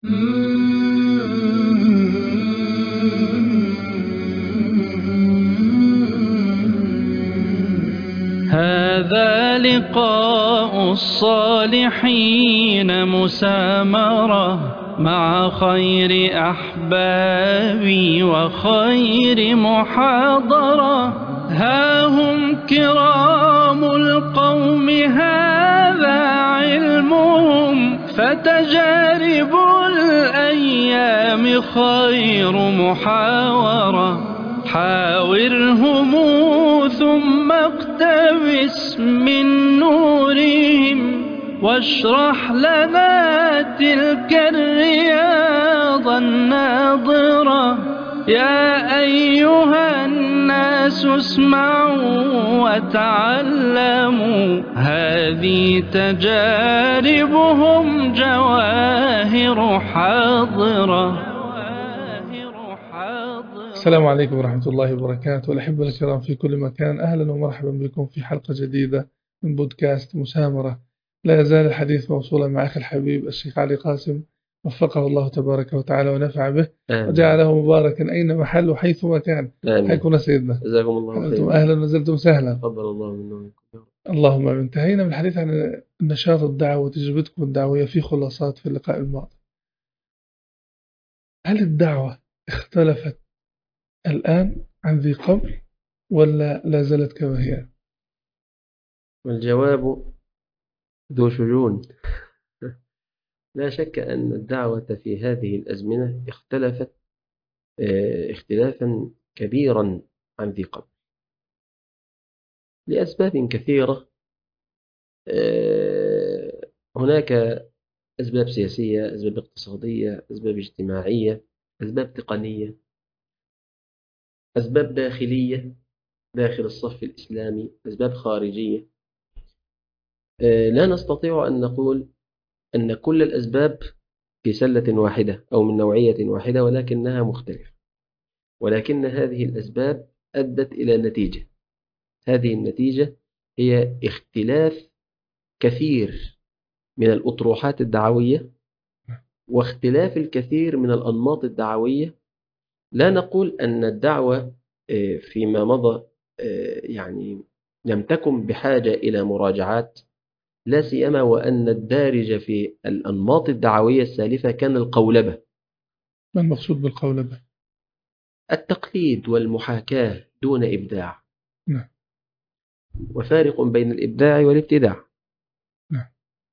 هذا لقاء الصالحين مسامرة مع خير أحبابي وخير محاضرة. ها هم كرام القوم هذا علمهم، فتجارب الأيام خير محاورة. حاورهم ثم اقتبس من نورهم، واشرح لنا تلك الرياض الناظرة. يا أيها الناس اسمعوا وتعلموا، هذه تجاربهم جواهر حاضرة. السلام عليكم ورحمة الله وبركاته. الأحبة الكرام في كل مكان، أهلا ومرحبا بكم في حلقة جديدة من بودكاست مسامرة. لا يزال الحديث موصولا مع أخي الحبيب الشيخ علي قاسم، وفقه الله تبارك وتعالى ونفع به وجعله مباركا أينما حل وحيثما كان. حيكم سيدنا، جزاكم الله خيرا. أهلا وزلتم سهلا. تفضل الله منكم. اللهم انتهينا من الحديث عن النشاط الدعوة وتجربتكم الدعوية في خلاصات في اللقاء الماضي. هل الدعوة اختلفت الآن عن ذي قبل ولا لا زالت كما هي؟ والجواب ذو شجون. لا شك أن الدعوة في هذه الأزمنة اختلفت اختلافا كبيرا عن ذي قبل لأسباب كثيرة. هناك أسباب سياسية، أسباب اقتصادية، أسباب اجتماعية، أسباب تقنية، أسباب داخلية داخل الصف الإسلامي، أسباب خارجية. لا نستطيع أن نقول أن كل الأسباب في سلة واحدة أو من نوعية واحدة، ولكنها مختلفة. ولكن هذه الأسباب أدت إلى نتيجة. هذه النتيجة هي اختلاف كثير من الأطروحات الدعوية واختلاف الكثير من الأنماط الدعوية. لا نقول أن الدعوة فيما مضى يعني لم تكن بحاجة إلى مراجعات، لا سيما وأن الدارج في الأنماط الدعوية السالفة كان القولبة. ما المقصود بالقولبة؟ التقليد والمحاكاة دون إبداع. نعم. وفارق بين الإبداع والابتداع. نعم.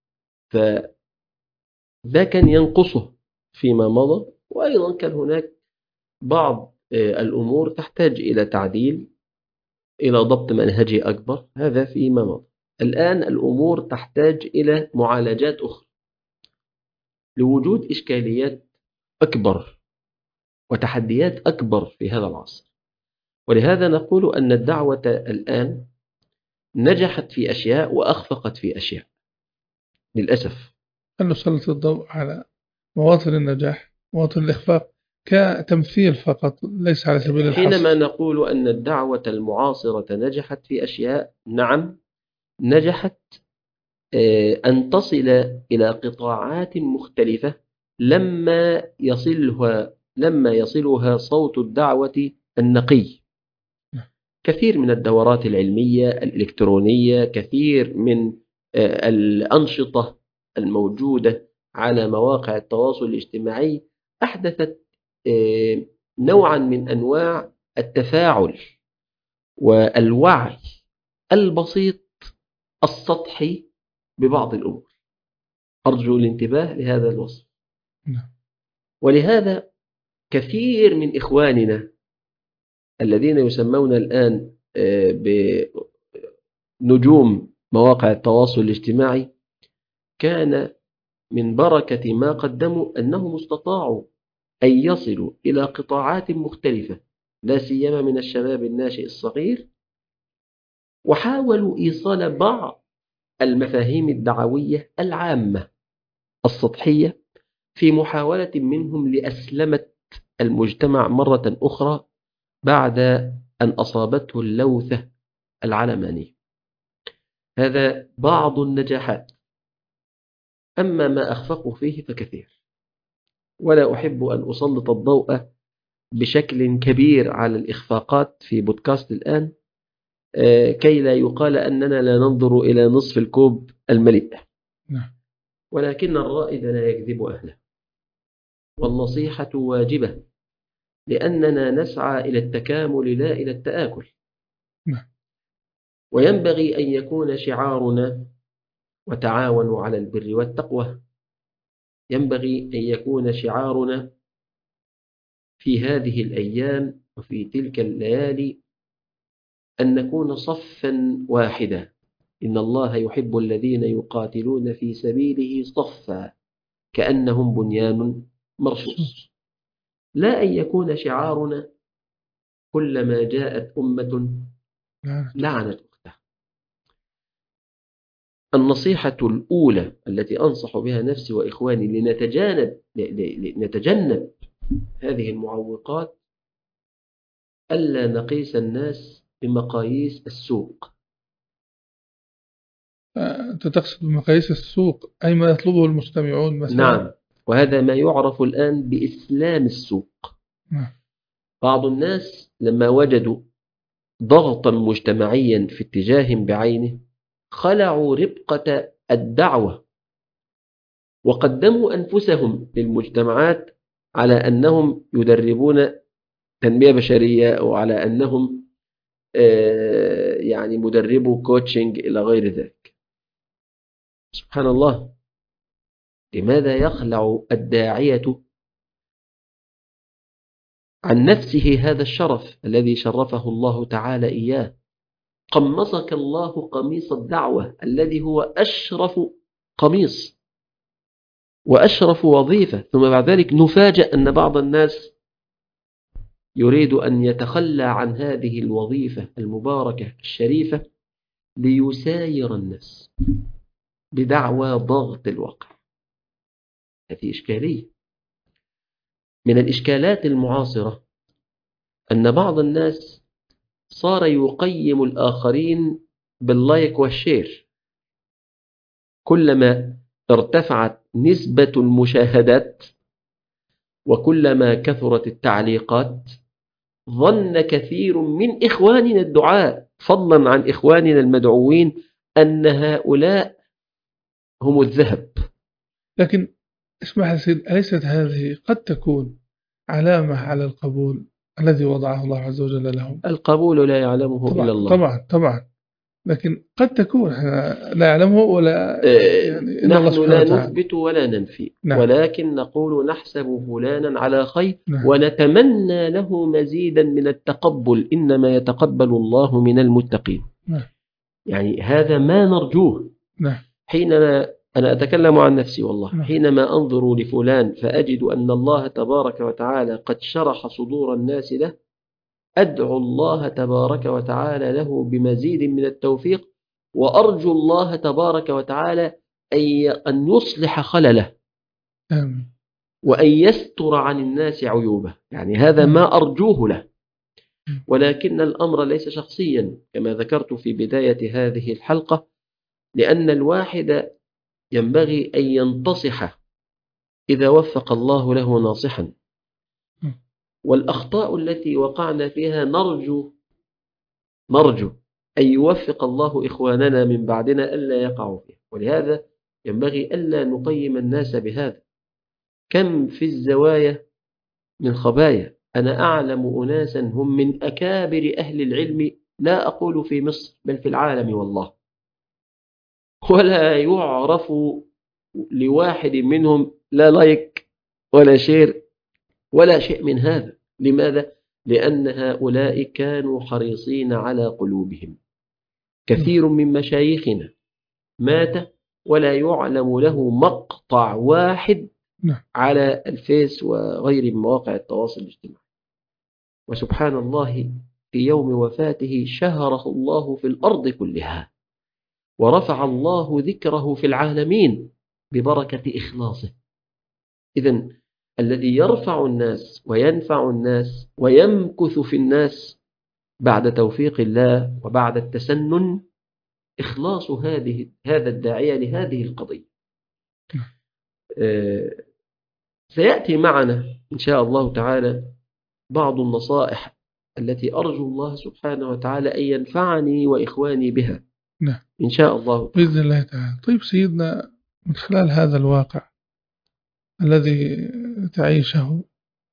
فده كان ينقصه فيما مضى، وأيضا كان هناك بعض الأمور تحتاج إلى تعديل، إلى ضبط منهجي أكبر. هذا فيما مضى. الآن الأمور تحتاج إلى معالجات أخرى لوجود إشكاليات أكبر وتحديات أكبر في هذا العصر. ولهذا نقول أن الدعوة الآن نجحت في أشياء وأخفقت في أشياء للأسف. هل نسلط الضوء على مواطن النجاح مواطن الإخفاق كتمثيل فقط ليس على سبيل الحصر؟ حينما نقول أن الدعوة المعاصرة نجحت في أشياء، نعم نجحت أن تصل إلى قطاعات مختلفة لما يصلها صوت الدعوة النقي. كثير من الدورات العلمية الإلكترونية، كثير من الأنشطة الموجودة على مواقع التواصل الاجتماعي أحدثت نوعا من أنواع التفاعل والوعي البسيط السطحي ببعض الأمور. أرجو الانتباه لهذا الوصف. ولهذا كثير من إخواننا الذين يسمون الآن بنجوم مواقع التواصل الاجتماعي كان من بركة ما قدموا أنهم استطاعوا أن يصلوا إلى قطاعات مختلفة، لا سيما من الشباب الناشئ الصغير، وحاولوا إيصال بعض المفاهيم الدعوية العامة السطحية في محاولة منهم لأسلمة المجتمع مرة أخرى بعد أن أصابته اللوثة العلمانية. هذا بعض النجاحات، أما ما أخفقوا فيه فكثير. ولا أحب أن أسلط الضوء بشكل كبير على الإخفاقات في بودكاست الآن كي لا يقال أننا لا ننظر إلى نصف الكوب المليء. ولكن الرائد لا يكذب أهله، والنصيحة واجبة، لأننا نسعى إلى التكامل لا إلى التآكل. وينبغي أن يكون شعارنا وتعاونوا على البر والتقوى، ينبغي أن يكون شعارنا في هذه الأيام وفي تلك الليالي أن نكون صفا واحدا. إن الله يحب الذين يقاتلون في سبيله صفا كأنهم بنيان مرصوص. لا أن يكون شعارنا كلما جاءت أمة لعنت أختها. النصيحة الأولى التي أنصح بها نفسي وإخواني لنتجنب هذه المعوقات ألا نقيس الناس بمقاييس السوق. أنت تقصد بمقاييس السوق أي ما يطلبه المستمعون مثلا؟ نعم، وهذا ما يعرف الآن بإسلام السوق. بعض الناس لما وجدوا ضغطا مجتمعيا في اتجاه بعينه خلعوا ربقة الدعوة وقدموا أنفسهم للمجتمعات على أنهم يدربون تنمية بشرية أو على أنهم يعني مدربوا كوتشنج إلى غير ذلك. سبحان الله، لماذا يخلع الداعية عن نفسه هذا الشرف الذي شرفه الله تعالى إياه؟ قمصك الله قميص الدعوة الذي هو أشرف قميص وأشرف وظيفة، ثم بعد ذلك نفاجأ أن بعض الناس يريد أن يتخلى عن هذه الوظيفة المباركة الشريفة ليساير الناس بدعوى ضغط الواقع. هذه إشكالية. من الإشكالات المعاصرة أن بعض الناس صار يقيم الآخرين باللايك والشير. كلما ارتفعت نسبة المشاهدات وكلما كثرت التعليقات ظن كثير من إخواننا الدعاء فضلا عن إخواننا المدعوين أن هؤلاء هم الذهب. لكن اسمح لي سيد، أليست هذه قد تكون علامة على القبول الذي وضعه الله عز وجل لهم؟ القبول لا يعلمه طبعا إلا الله. طبعا، لكن قد تكون لا يعلمه ولا يعني إلا الله نحن سبحانه لا وتعالى. نثبت ولا ننفي. نعم. ولكن نقول نحسب فلانا على خير. نعم. ونتمنى له مزيدا من التقبل، إنما يتقبل الله من المتقين. نعم. يعني هذا ما نرجوه. نعم. حينما أنا أتكلم عن نفسي والله، نعم. حينما أنظر لفلان فأجد أن الله تبارك وتعالى قد شرح صدور الناس له، أدعو الله تبارك وتعالى له بمزيد من التوفيق، وأرجو الله تبارك وتعالى أن يصلح خلله وأن يستر عن الناس عيوبه. يعني هذا ما أرجوه له. ولكن الأمر ليس شخصيا كما ذكرت في بداية هذه الحلقة، لأن الواحد ينبغي أن ينتصح إذا وفق الله له ناصحا. والأخطاء التي وقعنا فيها نرجو أن يوفق الله إخواننا من بعدنا ألا يقعوا فيها. ولهذا ينبغي ألا نقيم الناس بهذا. كم في الزوايا من خبايا. أنا أعلم أناسا هم من أكابر أهل العلم، لا أقول في مصر بل في العالم والله، ولا يعرف لواحد منهم لا لايك ولا شير ولا شيء من هذا. لماذا؟ لأن هؤلاء كانوا حريصين على قلوبهم. كثير من مشايخنا مات ولا يعلم له مقطع واحد على الفيس وغير مواقع التواصل الاجتماعي. وسبحان الله في يوم وفاته شهره الله في الأرض كلها، ورفع الله ذكره في العالمين ببركة إخلاصه. إذن الذي يرفع الناس وينفع الناس ويمكث في الناس بعد توفيق الله وبعد التسنن إخلاص هذا الداعية لهذه القضية. سيأتي معنا إن شاء الله تعالى بعض النصائح التي أرجو الله سبحانه وتعالى أن ينفعني وإخواني بها نعم إن شاء الله تعالى. بإذن الله تعالى. طيب سيدنا، من خلال هذا الواقع الذي تعيشه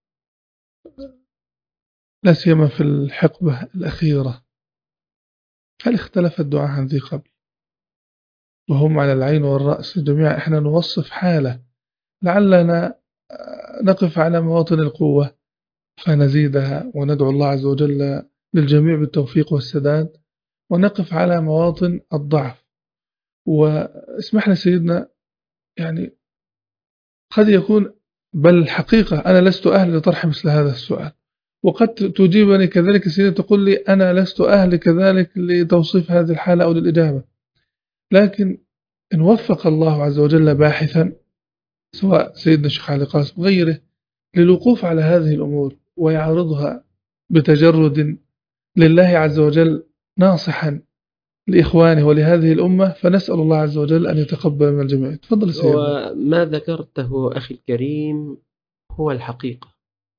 لا سيما في الحقبة الأخيرة، هل اختلف الدعاء عن ذي قبل؟ وهم على العين والرأس جميعا. احنا نوصف حالة لعلنا نقف على مواطن القوة فنزيدها، وندعو الله عز وجل للجميع بالتوفيق والسداد، ونقف على مواطن الضعف. واسمح لي سيدنا، يعني قد يكون، بل الحقيقة أنا لست أهل لطرح مثل هذا السؤال، وقد تجيبني كذلك سيدنا تقول لي أنا لست أهل كذلك لتوصيف هذه الحالة أو للإجابة. لكن إن وفق الله عز وجل باحثا، سواء سيدنا الشيخ علي قاسم غيره، للوقوف على هذه الأمور ويعرضها بتجرد لله عز وجل ناصحا لإخوانه ولهذه الأمة، فنسأل الله عز وجل أن يتقبل من الجميع. تفضل سيدنا. وما ذكرته أخي الكريم هو الحقيقة.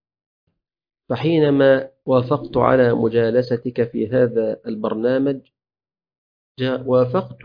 فحينما وافقت على مجالستك في هذا البرنامج، وافقت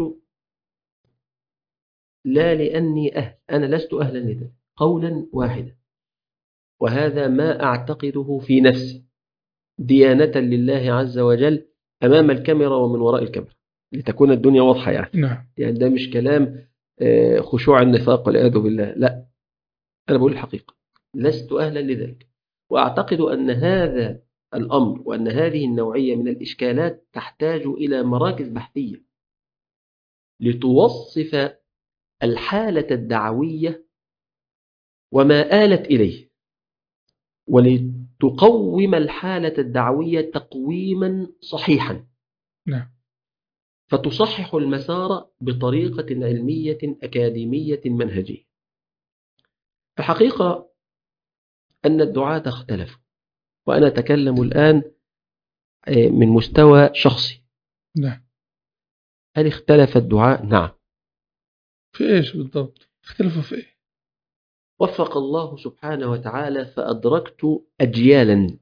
لا لأني أنا لست أهلا لذلك قولا واحدا، وهذا ما أعتقده في نفسي ديانة لله عز وجل أمام الكاميرا ومن وراء الكاميرا، لتكون الدنيا واضحة يعني. نعم. يعني ده مش كلام خشوع النفاق والعياذ بالله، لا، أنا بقول الحقيقة، لست أهلا لذلك. وأعتقد أن هذا الأمر وأن هذه النوعية من الإشكالات تحتاج إلى مراكز بحثية لتوصف الحالة الدعوية وما آلت إليه، ولتقوم الحالة الدعوية تقويما صحيحا. نعم. فتصحح المسار بطريقة علمية أكاديمية منهجية. الحقيقة أن الدعاة اختلفوا، وأنا أتكلم الآن من مستوى شخصي. نعم. هل اختلف الدعاء؟ نعم. في إيش بالضبط؟ اختلفوا في إيه؟ وفق الله سبحانه وتعالى فأدركت أجيالا.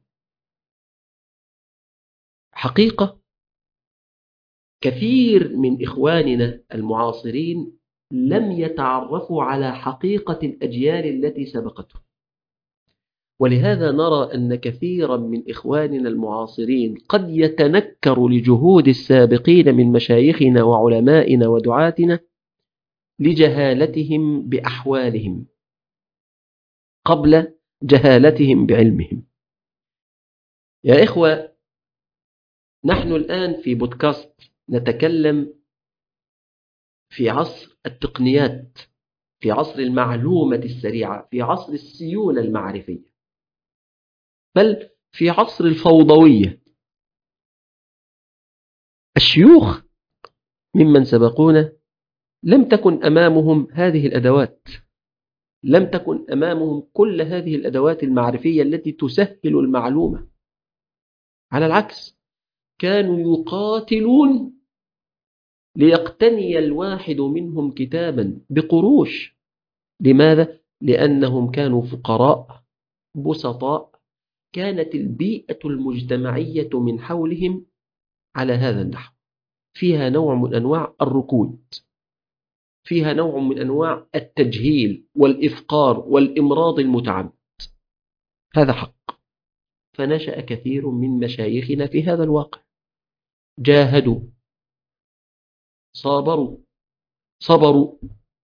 حقيقة كثير من إخواننا المعاصرين لم يتعرفوا على حقيقة الأجيال التي سبقتهم، ولهذا نرى أن كثيرا من إخواننا المعاصرين قد يتنكر لجهود السابقين من مشايخنا وعلمائنا ودعاتنا لجهالتهم بأحوالهم قبل جهالتهم بعلمهم. يا إخوة، نحن الآن في بودكاست نتكلم في عصر التقنيات، في عصر المعلومة السريعة، في عصر السيولة المعرفية، بل في عصر الفوضوية. الشيوخ ممن سبقونا لم تكن أمامهم هذه الأدوات، لم تكن أمامهم كل هذه الأدوات المعرفية التي تسهل المعلومة. على العكس، كانوا يقاتلون ليقتني الواحد منهم كتابا بقروش. لماذا؟ لأنهم كانوا فقراء بسطاء، كانت البيئة المجتمعية من حولهم على هذا النحو، فيها نوع من أنواع الركود، فيها نوع من أنواع التجهيل والإفقار والإمراض المتعمد. هذا حق. فنشأ كثير من مشايخنا في هذا الواقع، جاهدوا، صبروا،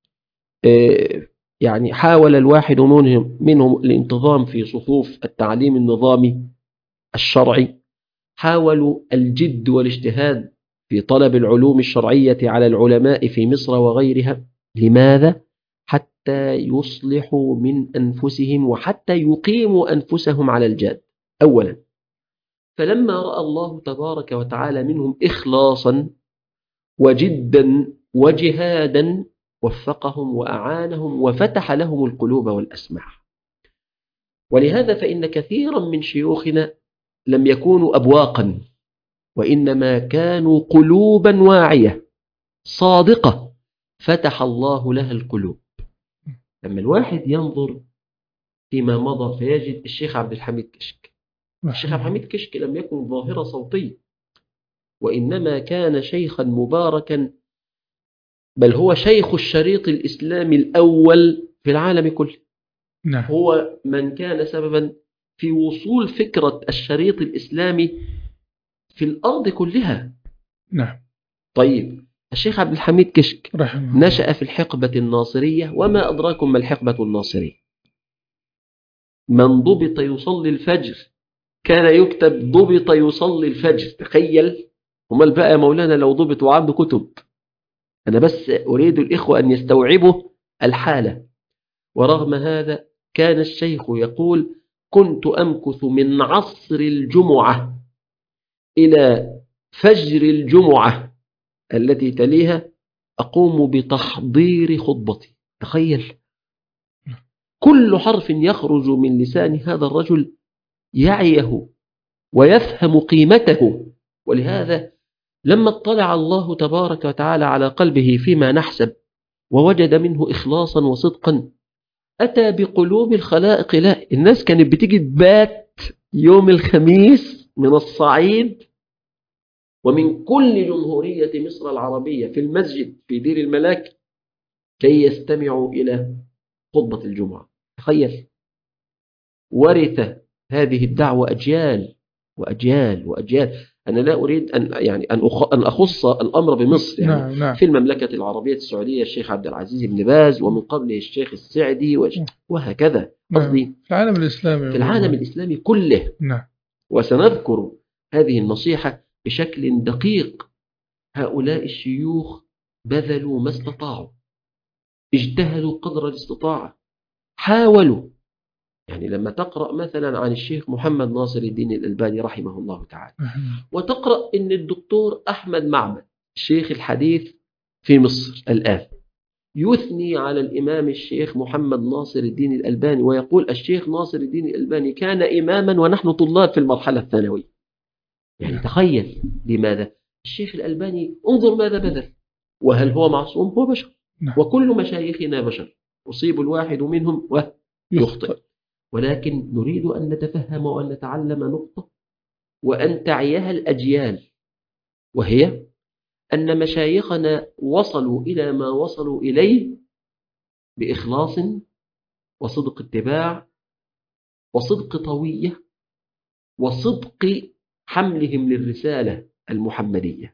يعني حاول الواحد منهم الانتظام في صفوف التعليم النظامي الشرعي، حاولوا الجد والاجتهاد في طلب العلوم الشرعية على العلماء في مصر وغيرها. لماذا؟ حتى يصلحوا من أنفسهم وحتى يقيموا أنفسهم على الجاد أولا. فلما رأى الله تبارك وتعالى منهم إخلاصا وجدا وجهادا وفقهم وأعانهم وفتح لهم القلوب والأسماع. ولهذا فإن كثيرا من شيوخنا لم يكونوا أبواقا، وإنما كانوا قلوبا واعية صادقة فتح الله لها القلوب. لما الواحد ينظر فيما مضى فيجد الشيخ عبد الحميد كشك. الشيخ عبد الحميد كشك لم يكن ظاهرة صوتية، وإنما كان شيخا مباركا، بل هو شيخ الشريط الإسلامي الأول في العالم كله. نعم. هو من كان سببا في وصول فكرة الشريط الإسلامي في الأرض كلها. نعم. طيب الشيخ عبد الحميد كشك رحمه نشأ في الحقبة الناصرية، وما أدراكم ما الحقبة الناصرية؟ من ضبط يصلي الفجر كان يكتب ضبط يصلي الفجر. تخيل. هم بقى يا مولانا لو ضبط وعنده كتب. أنا بس أريد الإخوة أن يستوعبوا الحالة. ورغم هذا كان الشيخ يقول: كنت أمكث من عصر الجمعة إلى فجر الجمعة التي تليها أقوم بتحضير خطبتي. تخيل. كل حرف يخرج من لسان هذا الرجل يعيه ويفهم قيمته. ولهذا لما اطلع الله تبارك وتعالى على قلبه فيما نحسب ووجد منه إخلاصا وصدقا، أتى بقلوب الخلائق. لا، الناس كانت بتيجي تبات يوم الخميس من الصعيد ومن كل جمهورية مصر العربية في المسجد في دير الملاك كي يستمعوا إلى خطبة الجمعة. تخيل. ورث هذه الدعوة أجيال وأجيال وأجيال. أنا لا أريد أن أخص الأمر بمصر، يعني نعم. في المملكة العربية السعودية الشيخ عبد العزيز بن باز، ومن قبله الشيخ السعدي وهكذا. قصدي في العالم الإسلامي، في العالم الإسلامي كله. نعم. وسنذكر هذه النصيحة بشكل دقيق. هؤلاء الشيوخ بذلوا ما استطاعوا، اجتهدوا قدر الاستطاعة، حاولوا. يعني لما تقرأ مثلا عن الشيخ محمد ناصر الدين الألباني رحمه الله تعالى، وتقرأ إن الدكتور أحمد معبد الشيخ الحديث في مصر الآن يثني على الإمام الشيخ محمد ناصر الدين الألباني ويقول: الشيخ ناصر الدين الألباني كان إماما ونحن طلاب في المرحلة الثانوية. يعني تخيل. لماذا؟ الشيخ الألباني انظر ماذا بذل. وهل هو معصوم؟ هو بشر، وكل مشايخنا بشر، يصيب الواحد منهم ويخطئ. ولكن نريد أن نتفهم وأن نتعلم نقطة وأن تعيها الأجيال، وهي أن مشايخنا وصلوا إلى ما وصلوا إليه بإخلاص وصدق اتباع وصدق طوية وصدق حملهم للرسالة المحمدية.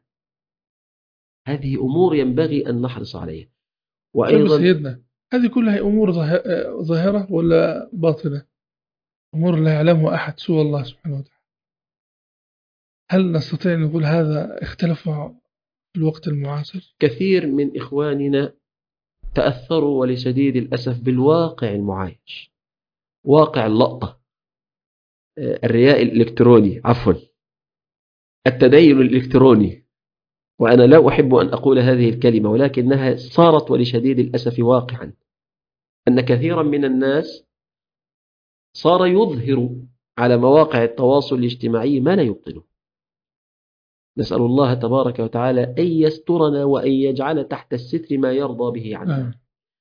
هذه أمور ينبغي أن نحرص عليها. وأيضا سيدنا، هذه كلها أمور ظاهرة ولا باطنة؟ أمور لا يعلمها أحد سوى الله سبحانه وتعالى. هل نستطيع أن نقول هذا اختلف في الوقت المعاصر؟ كثير من إخواننا تأثروا ولشديد الأسف بالواقع المعايش، واقع اللقطة، الرياء الإلكتروني، عفوا التدين الإلكتروني. وأنا لا أحب أن أقول هذه الكلمة، ولكنها صارت ولشديد الأسف واقعا، أن كثيرا من الناس صار يظهر على مواقع التواصل الاجتماعي ما لا يبطله. نسأل الله تبارك وتعالى أن يسترنا وأن يجعل تحت الستر ما يرضى به عنا.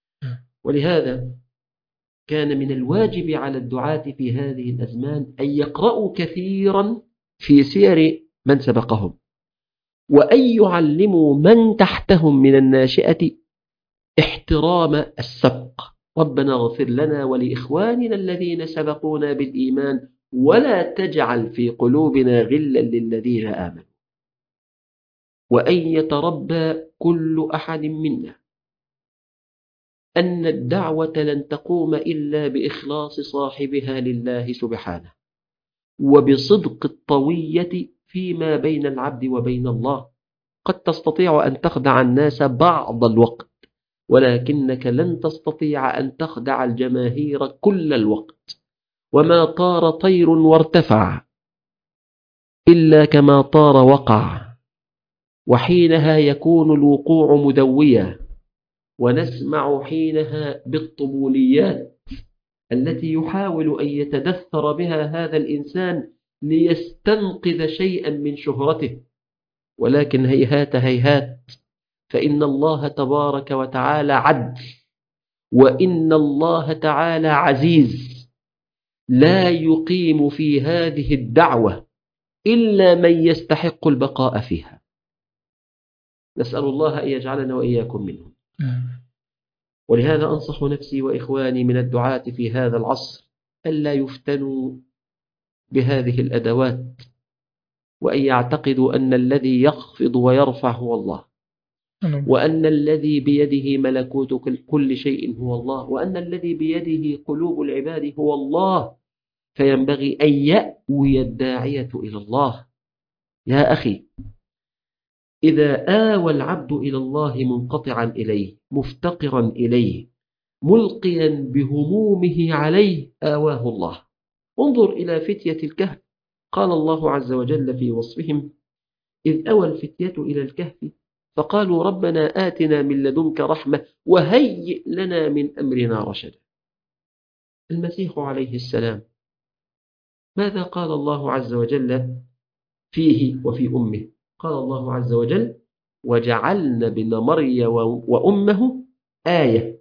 ولهذا كان من الواجب على الدعاة في هذه الأزمان أن يقرأوا كثيرا في سير من سبقهم، وأن يعلموا من تحتهم من الناشئة احترام السبق. ربنا اغفر لنا ولإخواننا الذين سبقونا بالإيمان ولا تجعل في قلوبنا غلا للذين آمنوا. وأن يتربى كل أحد منا أن الدعوة لن تقوم إلا بإخلاص صاحبها لله سبحانه وبصدق الطوية فيما بين العبد وبين الله. قد تستطيع أن تخدع الناس بعض الوقت، ولكنك لن تستطيع أن تخدع الجماهير كل الوقت. وما طار طير وارتفع إلا كما طار وقع، وحينها يكون الوقوع مدويا. ونسمع حينها بالطبوليات التي يحاول أن يتدثر بها هذا الإنسان ليستنقذ شيئا من شهرته، ولكن هيهات هيهات، فإن الله تبارك وتعالى عدل، وإن الله تعالى عزيز، لا يقيم في هذه الدعوة إلا من يستحق البقاء فيها. نسأل الله أن يجعلنا وإياكم منهم. ولهذا أنصح نفسي وإخواني من الدعاة في هذا العصر ألا يفتنوا بهذه الأدوات، وأن يعتقدوا أن الذي يخفض ويرفع هو الله، وأن الذي بيده ملكوت كل شيء هو الله، وأن الذي بيده قلوب العباد هو الله، فينبغي أن يأوي الداعية إلى الله. يا أخي، إذا آوى العبد إلى الله منقطعا إليه مفتقرا إليه ملقيا بهمومه عليه آواه الله. انظر إلى فتية الكهف، قال الله عز وجل في وصفهم: إذ أوى الفتية إلى الكهف فقالوا ربنا آتنا من لدنك رحمة وهيئ لنا من أمرنا رشدا. المسيح عليه السلام ماذا قال الله عز وجل فيه وفي أمه؟ قال الله عز وجل: وجعلنا ابن مريم وأمه آية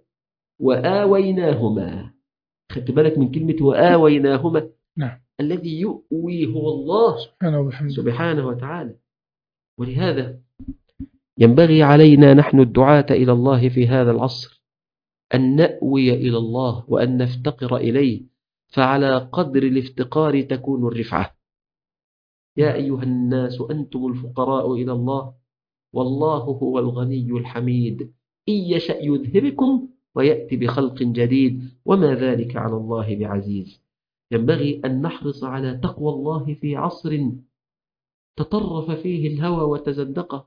وآويناهما. خدت بالك من كلمة وآويناهما؟ نعم. الذي يؤوي هو الله سبحانه وتعالى. ولهذا ينبغي علينا نحن الدعاة إلى الله في هذا العصر أن نأوي إلى الله وأن نفتقر إليه، فعلى قدر الافتقار تكون الرفعة. يا أيها الناس أنتم الفقراء إلى الله والله هو الغني الحميد، إن يشأ يذهبكم ويأتي بخلق جديد وما ذلك على الله بعزيز. ينبغي أن نحرص على تقوى الله في عصر تطرف فيه الهوى وتزندقه.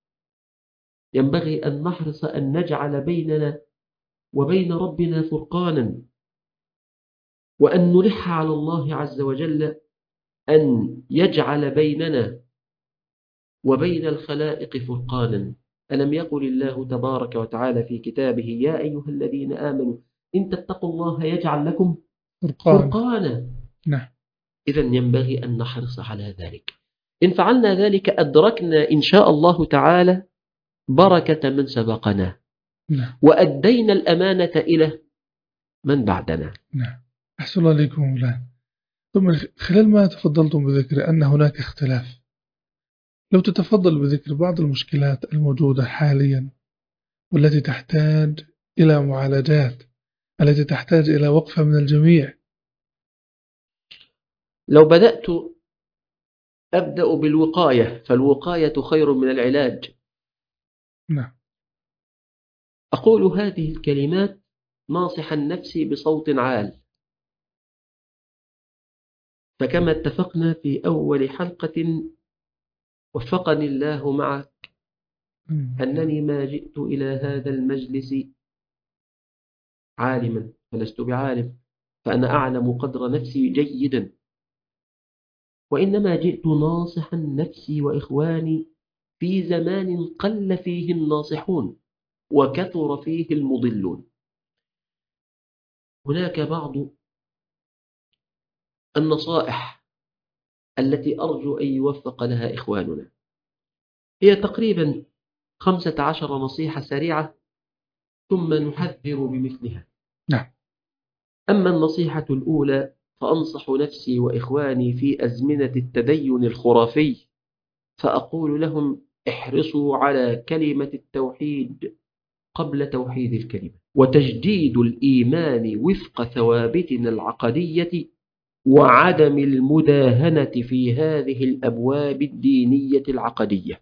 ينبغي أن نحرص أن نجعل بيننا وبين ربنا فرقانا، وأن نلح على الله عز وجل أن يجعل بيننا وبين الخلائق فرقانا. ألم يقل الله تبارك وتعالى في كتابه: يا أيها الذين آمنوا إن تتقوا الله يجعل لكم فرقانا. نعم. إذن ينبغي أن نحرص على ذلك. إن فعلنا ذلك أدركنا إن شاء الله تعالى بركة من سبقنا، وأدينا الأمانة إلى من بعدنا. نعم. أحسن الله عليكم مولانا. ثم خلال ما تفضلتم بذكر أن هناك اختلاف، لو تتفضل بذكر بعض المشكلات الموجودة حاليا والتي تحتاج إلى معالجات، التي تحتاج إلى وقفة من الجميع. لو بدأت أبدأ بالوقاية، فالوقاية خير من العلاج. نعم. أقول هذه الكلمات ناصحا نفسي بصوت عال، فكما اتفقنا في أول حلقة وفقني الله معك أنني ما جئت إلى هذا المجلس عالما، فلست بعالم، فأنا أعلم قدر نفسي جيدا، وإنما جئت ناصحا نفسي وإخواني في زمان قل فيه الناصحون وكثر فيه المضلون. هناك بعض النصائح التي أرجو أن يوفق لها إخواننا، هي تقريبا 15 نصيحة سريعة ثم نحذر بمثلها. نعم. أما النصيحة الأولى فأنصح نفسي وإخواني في أزمنة التدين الخرافي، فأقول لهم: احرصوا على كلمة التوحيد قبل توحيد الكلمة، وتجديد الإيمان وفق ثوابتنا العقدية، وعدم المداهنة في هذه الأبواب الدينية العقدية.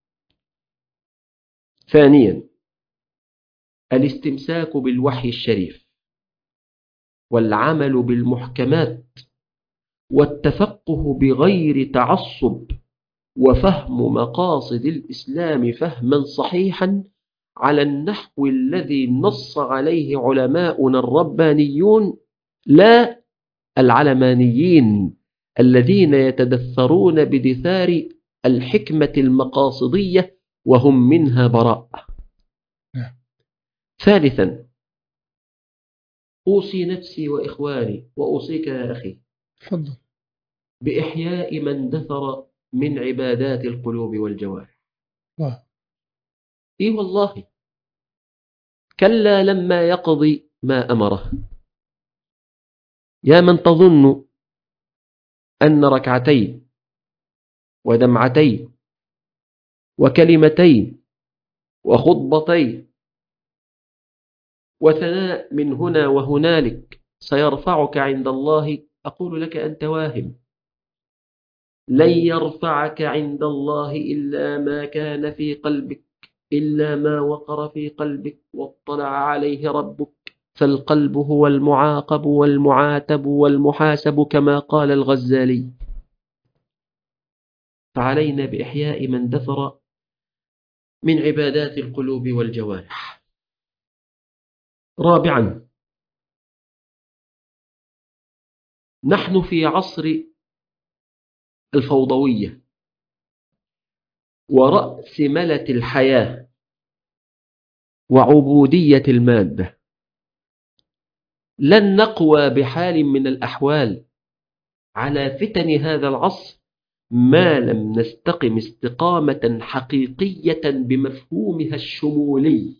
ثانيا، الاستمساك بالوحي الشريف والعمل بالمحكمات والتفقه بغير تعصب، وفهم مقاصد الإسلام فهما صحيحا على النحو الذي نص عليه علماؤنا الربانيون، لا العلمانيين الذين يتدثرون بدثار الحكمة المقاصدية وهم منها براء. ثالثا، أوصي نفسي وإخواني وأوصيك يا أخي تفضل بإحياء ما اندثر من عبادات القلوب والجوارح. إيه والله، كلا لما يقضي ما أمره يا من تظن أن ركعتين ودمعتين وكلمتين وخطبتين وثناء من هنا وهنالك سيرفعك عند الله، أقول لك أنت واهم. لن يرفعك عند الله إلا ما كان في قلبك، إلا ما وقر في قلبك واطلع عليه ربك، فالقلب هو المعاقب والمعاتب والمحاسب كما قال الغزالي. فعلينا بإحياء من دثر من عبادات القلوب والجوارح. رابعا، نحن في عصر الفوضوية ورأسملة الحياة وعبودية المادة. لن نقوى بحال من الأحوال على فتن هذا العصر ما لم نستقم استقامة حقيقية بمفهومها الشمولي.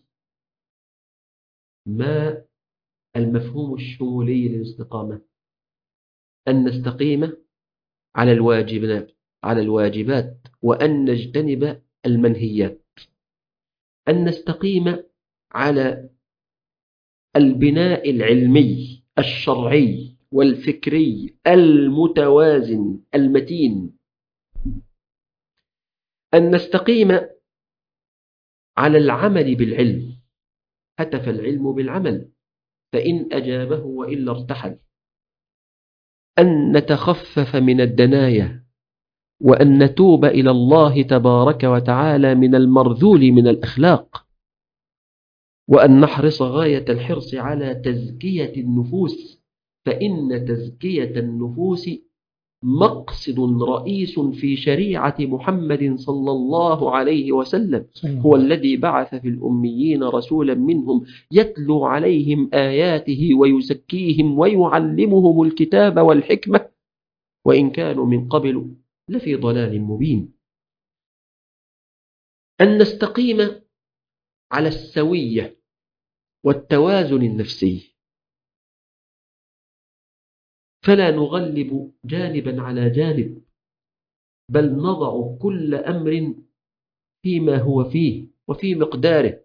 ما المفهوم الشمولي للاستقامة؟ أن نستقيم على الواجبات وأن نجتنب المنهيات، أن نستقيم على البناء العلمي الشرعي والفكري المتوازن المتين، أن نستقيم على العمل بالعلم، هتف العلم بالعمل فإن أجابه وإلا ارتحل، أن نتخفف من الدنايا وأن نتوب إلى الله تبارك وتعالى من المرذول من الأخلاق، وأن نحرص غاية الحرص على تزكية النفوس، فإن تزكية النفوس مقصد رئيس في شريعة محمد صلى الله عليه وسلم. هو الذي بعث في الأميين رسولا منهم يتلو عليهم آياته ويزكيهم ويعلمهم الكتاب والحكمة وإن كانوا من قبل لفي ضلال مبين. أن نستقيم على السوية والتوازن النفسي، فلا نغلب جانبا على جانب، بل نضع كل أمر فيما هو فيه وفي مقداره.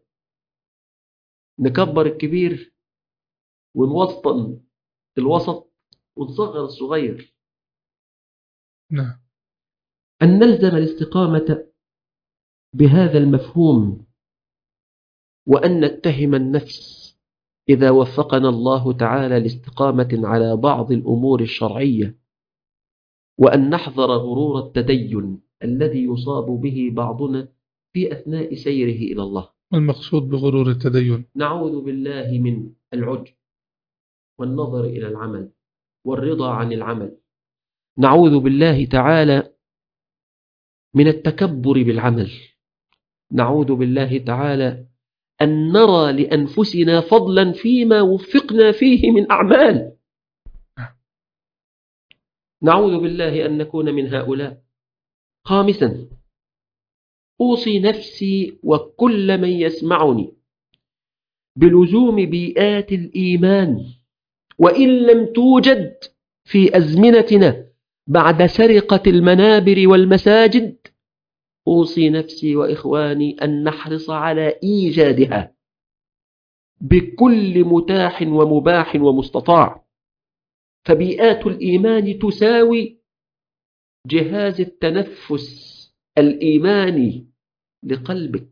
نكبر الكبير ونوسطن الوسط ونصغر الصغير. نعم. أن نلزم الاستقامة بهذا المفهوم، وأن نتهم النفس إذا وفقنا الله تعالى لاستقامة على بعض الأمور الشرعية، وأن نحذر غرور التدين الذي يصاب به بعضنا في أثناء سيره إلى الله. والمقصود بغرور التدين نعوذ بالله من العجب والنظر إلى العمل والرضا عن العمل. نعوذ بالله تعالى من التكبر بالعمل. نعوذ بالله تعالى أن نرى لأنفسنا فضلا فيما وفقنا فيه من أعمال. نعوذ بالله أن نكون من هؤلاء. خامسا، أوصي نفسي وكل من يسمعني بلزوم بيئات الإيمان، وإن لم توجد في أزمنتنا بعد سرقة المنابر والمساجد، أوصي نفسي وإخواني أن نحرص على إيجادها بكل متاح ومباح ومستطاع. فبيئات الإيمان تساوي جهاز التنفس الإيماني لقلبك.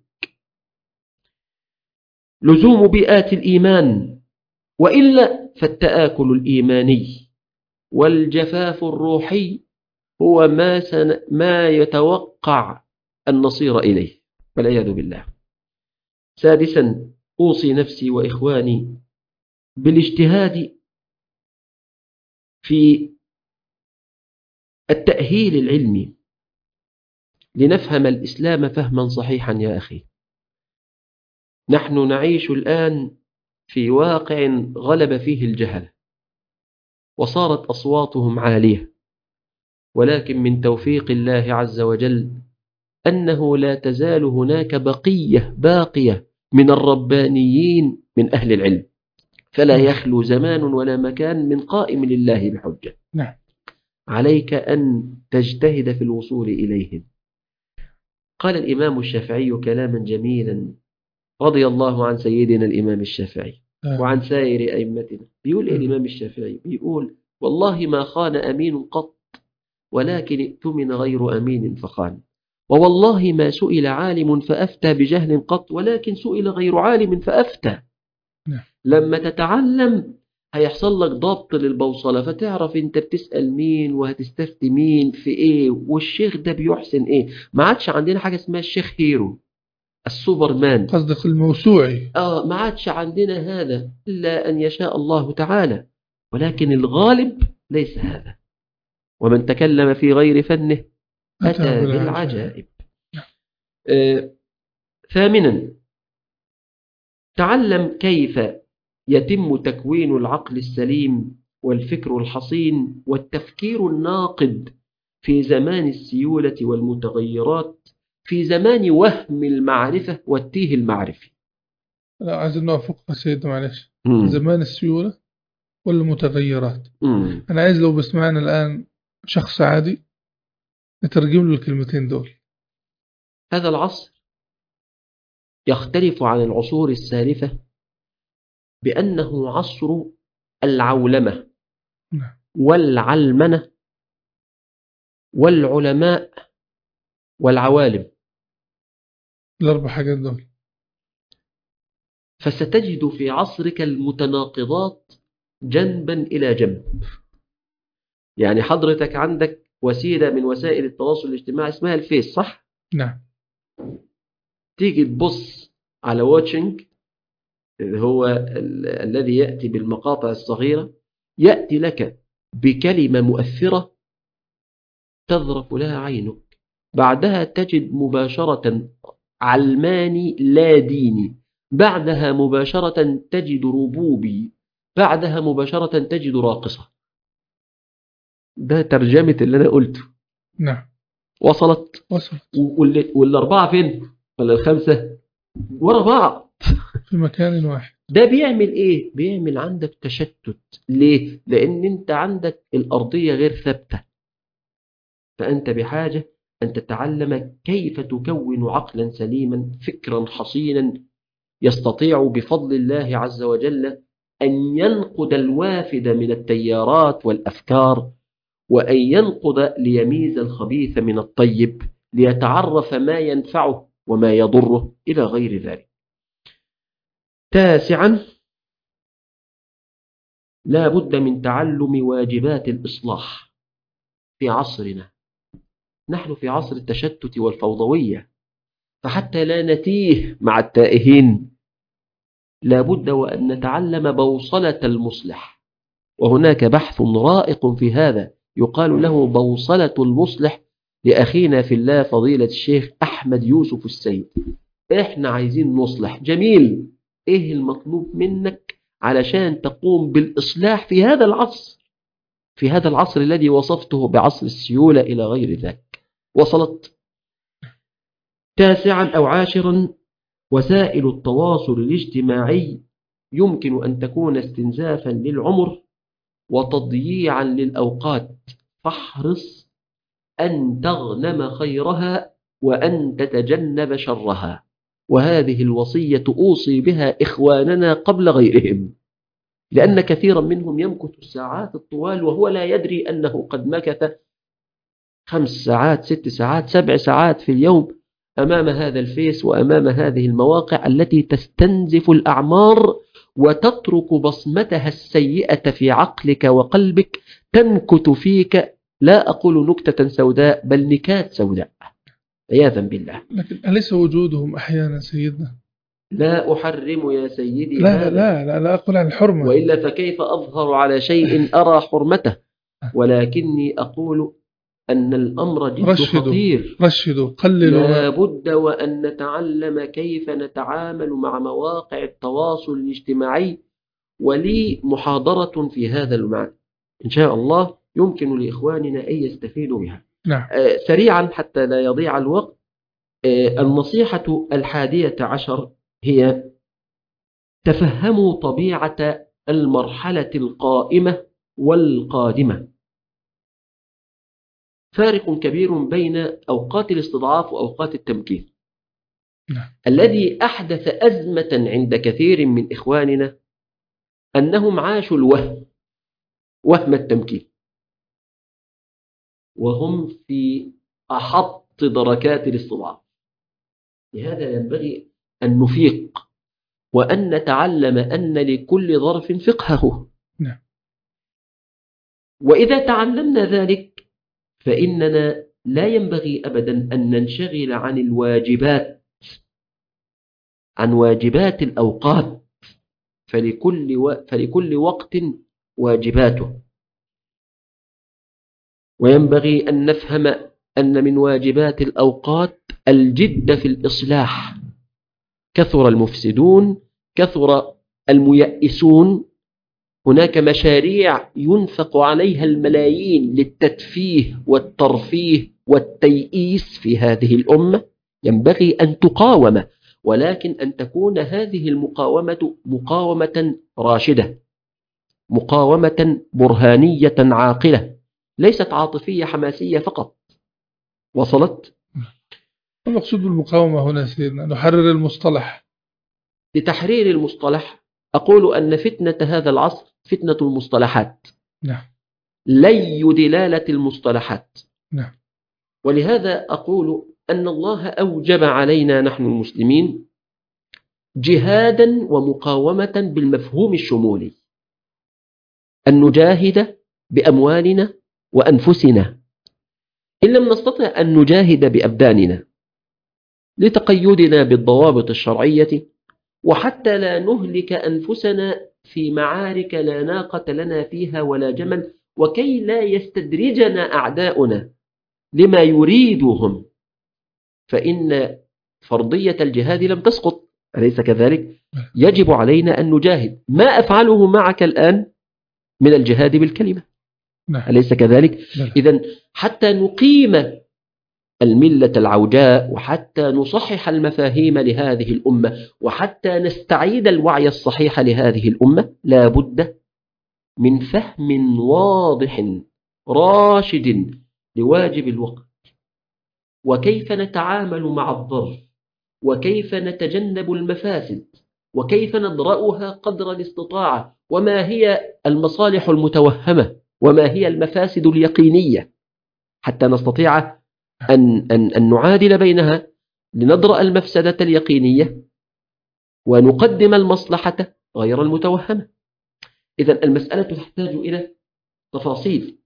لزوم بيئات الإيمان، وإلا فالتآكل الإيماني والجفاف الروحي هو ما يتوقع أن نصير إليه والعياذ بالله. سادسا، أوصي نفسي وإخواني بالاجتهاد في التأهيل العلمي لنفهم الإسلام فهما صحيحا. يا أخي، نحن نعيش الآن في واقع غلب فيه الجهل وصارت أصواتهم عالية، ولكن من توفيق الله عز وجل أنه لا تزال هناك بقية باقية من الربانيين من أهل العلم. فلا يخلو زمان ولا مكان من قائم لله بحجة. نعم. عليك أن تجتهد في الوصول إليهم. قال الإمام الشافعي كلاما جميلا رضي الله عن سيدنا الإمام الشافعي وعن سائر أئمتنا. بيقول الإمام الشافعي بيقول: والله ما خان أمين قط، ولكن ائتمن غير أمين فخان. ووالله ما سئل عالم فأفتى بجهل قط، ولكن سئل غير عالم فأفتى. لما تتعلم هيحصل لك ضبط للبوصلة، فتعرف انت بتسأل مين وهتستفتي مين في ايه، والشيخ ده بيحسن ايه. ما عادش عندنا حاجة اسمها الشيخ هيرو السوبرمان، قصدك الموسوعي. ما عادش عندنا هذا إلا أن يشاء الله تعالى، ولكن الغالب ليس هذا. ومن تكلم في غير فنه أتى بالعجائب. ثامنا، تعلم كيف يتم تكوين العقل السليم والفكر الحصين والتفكير الناقد في زمان السيولة والمتغيرات، في زمان وهم المعرفة والتيه المعرفي. لا، عايز نوافق سيدنا معلش. زمان السيولة والمتغيرات. أنا عايز لو بسمعنا الآن شخص عادي نترجم له الكلمتين دول. هذا العصر يختلف عن العصور السالفة بأنه عصر العولمة والعلمنة والعلماء والعوالم، الأربع حاجات دول. فستجد في عصرك المتناقضات جنبا إلى جنب. يعني حضرتك عندك وسيلة من وسائل التواصل الاجتماعي اسمها الفيس، صح؟ نعم. تيجي تبص على واتشنج، هو الذي يأتي بالمقاطع الصغيرة، يأتي لك بكلمة مؤثرة تذرف لها عينك، بعدها تجد مباشرة علماني لا ديني، بعدها مباشرة تجد ربوبي، بعدها مباشرة تجد راقصة. ده ترجمة اللي أنا قلته. نعم. وصلت. والأربعة فين؟ ولا الخمسة؟ ورا بعض في مكان واحد. ده بيعمل إيه؟ بيعمل عندك تشتت. ليه؟ لأن أنت عندك الأرضية غير ثابتة، فأنت بحاجة أن تتعلم كيف تكون عقلا سليما، فكرا حصينا يستطيع بفضل الله عز وجل أن ينقد الوافد من التيارات والأفكار، وأن ينقد ليميز الخبيث من الطيب، ليتعرف ما ينفعه وما يضره إلى غير ذلك. تاسعا، لا بد من تعلم واجبات الإصلاح في عصرنا. نحن في عصر التشتت والفوضوية، فحتى لا نتيه مع التائهين لا بد وأن نتعلم بوصلة المصلح. وهناك بحث رائق في هذا يقال له بوصلة المصلح لأخينا في الله فضيلة الشيخ أحمد يوسف السيد. إحنا عايزين نصلح، جميل، إيه المطلوب منك علشان تقوم بالإصلاح في هذا العصر، في هذا العصر الذي وصفته بعصر السيولة إلى غير ذلك؟ وصلت. تاسعا أو عاشرا، وسائل التواصل الاجتماعي يمكن أن تكون استنزافا للعمر وتضييعا للأوقات، فاحرص أن تغنم خيرها وأن تتجنب شرها. وهذه الوصية أوصي بها إخواننا قبل غيرهم، لأن كثيرا منهم يمكث الساعات الطوال وهو لا يدري أنه قد مكث 5 ساعات 6 ساعات 7 ساعات في اليوم أمام هذا الفيس وأمام هذه المواقع التي تستنزف الأعمار وتترك بصمتها السيئة في عقلك وقلبك، تنكت فيك، لا أقول نكتة سوداء بل نكات سوداء عياذا بالله. لكن أليس وجودهم أحيانا سيدنا؟ لا أحرم يا سيدي لا هذا. لا لا لا أقول عن الحرمة، وإلا فكيف أظهر على شيء أرى حرمته؟ ولكني أقول أن الأمر جد خطير. رشدوا قللوا. لا بد وأن نتعلم كيف نتعامل مع مواقع التواصل الاجتماعي، ولي محاضرة في هذا المعنى إن شاء الله يمكن لإخواننا أن يستفيدوا بها. نعم. سريعا حتى لا يضيع الوقت، النصيحة 11 هي: تفهموا طبيعة المرحلة القائمة والقادمة. فارق كبير بين أوقات الاستضعاف وأوقات التمكين. الذي أحدث أزمة عند كثير من إخواننا أنهم عاشوا وهم التمكين، وهم في أحط دركات الاستضعاف. لهذا ينبغي أن نفيق وأن نتعلم أن لكل ظرف فقهه. وإذا تعلمنا ذلك فإننا لا ينبغي أبدا أن ننشغل عن واجبات الأوقات، فلكل وقت واجباته. وينبغي أن نفهم أن من واجبات الأوقات الجد في الإصلاح. كثر المفسدون، كثر الميئسون، هناك مشاريع ينفق عليها الملايين للتتفيه والترفيه والتيئيس في هذه الأمة، ينبغي أن تقاوم، ولكن أن تكون هذه المقاومة مقاومة راشدة، مقاومة برهانية عاقلة، ليست عاطفية حماسية فقط. وصلت؟ المقصود بالمقاومة هنا سيدنا نحرر المصطلح. لتحرير المصطلح أقول أن فتنة هذا العصر فتنة المصطلحات. لي دلالة المصطلحات. ولهذا أقول أن الله أوجب علينا نحن المسلمين جهادا ومقاومة بالمفهوم الشمولي، أن نجاهد بأموالنا وأنفسنا، إن لم نستطع أن نجاهد بأبداننا لتقيدنا بالضوابط الشرعية، وحتى لا نهلك أنفسنا في معارك لا ناقة لنا فيها ولا جمل، وكي لا يستدرجنا أعداؤنا لما يريدهم، فإن فرضية الجهاد لم تسقط، أليس كذلك؟ يجب علينا أن نجاهد. ما أفعله معك الآن من الجهاد بالكلمة، أليس كذلك؟ إذن حتى نقيم الملة العوجاء، وحتى نصحح المفاهيم لهذه الأمة، وحتى نستعيد الوعي الصحيح لهذه الأمة، لا بد من فهم واضح راشد لواجب الوقت، وكيف نتعامل مع الضر، وكيف نتجنب المفاسد، وكيف ندرأها قدر الاستطاعة، وما هي المصالح المتوهمة، وما هي المفاسد اليقينية، حتى نستطيع أن نعادل بينها لندرأ المفسدة اليقينية ونقدم المصلحة غير المتوهمة. إذن المسألة تحتاج إلى تفاصيل،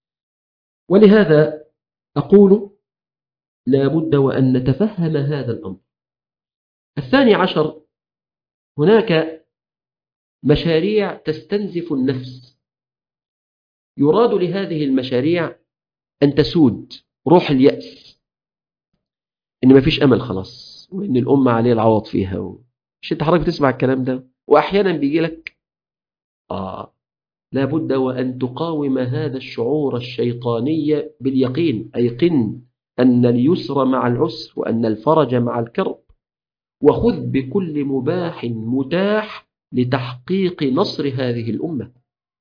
ولهذا أقول لا بد وأن نتفهم هذا الأمر. 12، هناك مشاريع تستنزف النفس، يراد لهذه المشاريع أن تسود روح اليأس، إن ما فيش أمل خلاص، وإن الأمة عليه العوض فيها. مش أنت حضرتك تسمع الكلام ده؟ وأحيانا بيجي لك لا بد وأن تقاوم هذا الشعور الشيطاني باليقين. أيقن أن اليسر مع العسر، وأن الفرج مع الكرب، وخذ بكل مباح متاح لتحقيق نصر هذه الأمة.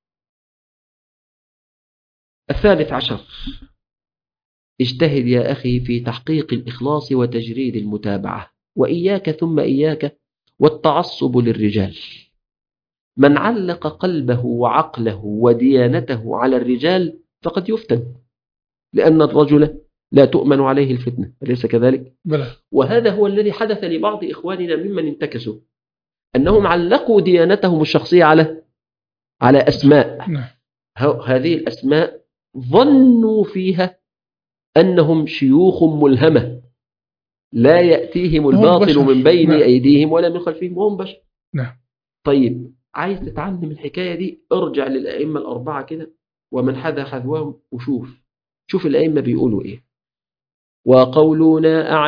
13، اجتهد يا أخي في تحقيق الإخلاص وتجريد المتابعة، وإياك ثم إياك والتعصب للرجال. من علق قلبه وعقله وديانته على الرجال فقد يفتن، لأن الرجل لا تؤمن عليه الفتنة، أليس كذلك؟ بلى. وهذا هو الذي حدث لبعض إخواننا ممن انتكسوا، أنهم علقوا ديانتهم الشخصية على أسماء. هذه الأسماء ظنوا فيها أنهم شيوخ ملهمة لا يأتيهم الباطل من بين أيديهم ولا من خلفهم، وهم بشر. طيب، عايز تتعلم الحكاية دي؟ ارجع للأئمة الأربعة كده ومن حذا حذوهم، وشوف الأئمة بيقولوا إيه. وقول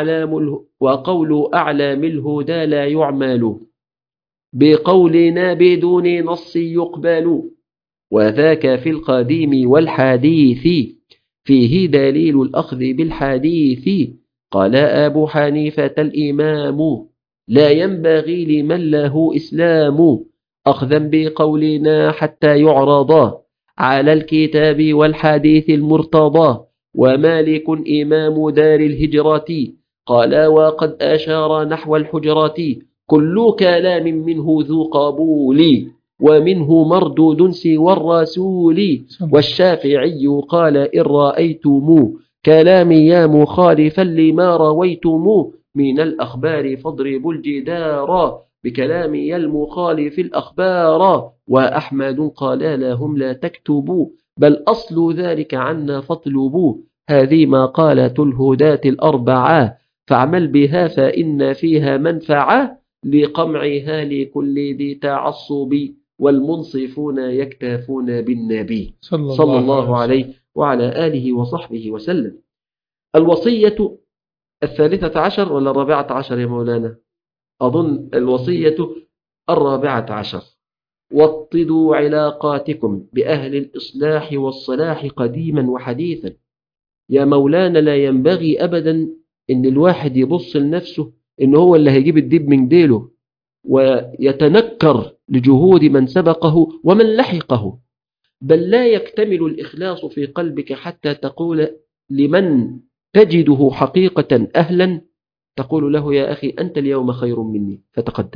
أعلام الهدى لا يعمل، بقولنا بدون نص يقبل، وذاك في القديم والحديث فيه دليل الأخذ بالحديث. قال أبو حنيفة الإمام لا ينبغي لمن له إسلام أخذا بقولنا حتى يعرضا على الكتاب والحديث المرتضى. ومالك إمام دار الهجرات قال وقد أشار نحو الحجرات كل كلام منه ذو قبول ومنه مردود سوى الرسول. والشافعي قال إن رأيتم كلامي يا مخالفا لما رويتم من الأخبار فاضربوا الجدار بكلامي المخالف الأخبار. وأحمد قال لهم لا تكتبوا بل أصل ذلك عنا فاطلبوا هذه مقالة الهداة الأربعة فاعمل بها فإن فيها منفعة لقمعها لكل ذي تعصب والمنصفون يكتفون بالنبي صلى الله عليه وعلى آله وصحبه وسلم. الوصية 13 ولا 14 يا مولانا؟ أظن الوصية 14. وطدوا علاقاتكم بأهل الإصلاح والصلاح قديما وحديثا. يا مولانا لا ينبغي أبدا إن الواحد يبص لنفسه إن هو اللي هيجيب الدب من ديله ويتنكر لجهود من سبقه ومن لحقه، بل لا يكتمل الإخلاص في قلبك حتى تقول لمن تجده حقيقة أهلا تقول له يا أخي أنت اليوم خير مني فتقدم،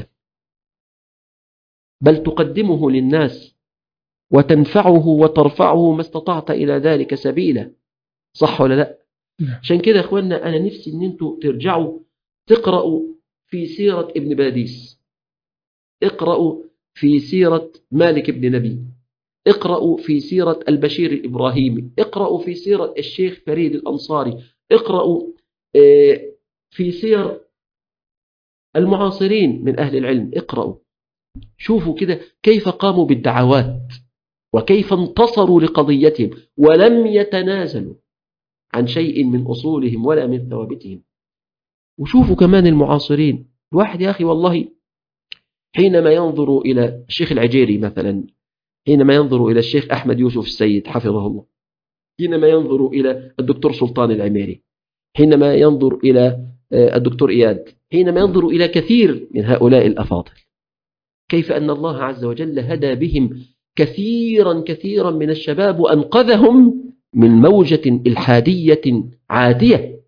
بل تقدمه للناس وتنفعه وترفعه ما استطعت إلى ذلك سبيلا. صح ولا لا؟ عشان كده أخوانا أنا نفسي أن أنتوا ترجعوا تقرأوا في سيرة ابن باديس، اقرأوا في سيرة مالك بن نبي، اقرأوا في سيرة البشير الإبراهيمي، اقرأوا في سيرة الشيخ فريد الأنصاري، اقرأوا في سير المعاصرين من أهل العلم، اقرأوا شوفوا كده كيف قاموا بالدعوات وكيف انتصروا لقضيتهم ولم يتنازلوا عن شيء من أصولهم ولا من ثوابتهم. وشوفوا كمان المعاصرين، الواحد يا أخي والله حينما ينظر إلى الشيخ العجيري مثلا، حينما ينظر إلى الشيخ أحمد يوسف السيد حفظه الله، حينما ينظر إلى الدكتور سلطان العميري، حينما ينظر إلى الدكتور إياد، حينما ينظر إلى كثير من هؤلاء الأفاضل، كيف أن الله عز وجل هدى بهم كثيرا من الشباب وأنقذهم من موجة إلحادية عادية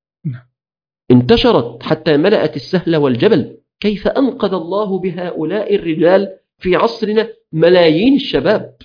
انتشرت حتى ملأت السهل والجبل. كيف أنقذ الله بهؤلاء الرجال في عصرنا ملايين الشباب،